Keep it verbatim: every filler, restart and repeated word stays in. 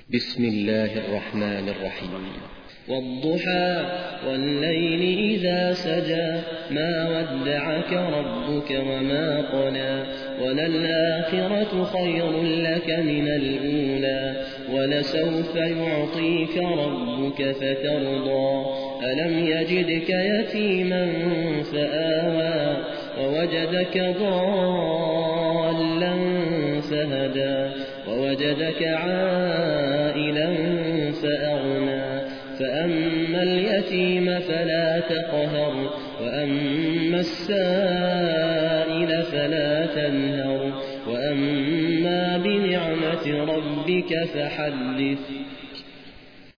بسم الله الرحمن الرحيم. والضحى والليل إذا سجى ما ودعك ربك وما قلى وللآخرة خير لك من الأولى ولسوف يعطيك ربك فترضى ألم يجدك يتيما فآوى ووجدك ضالا فهدى ووجدك عائلا فأغنى فأما اليتيم فلا تقهر وأما السائل فلا تنهر وأما بنعمة ربك فحدث.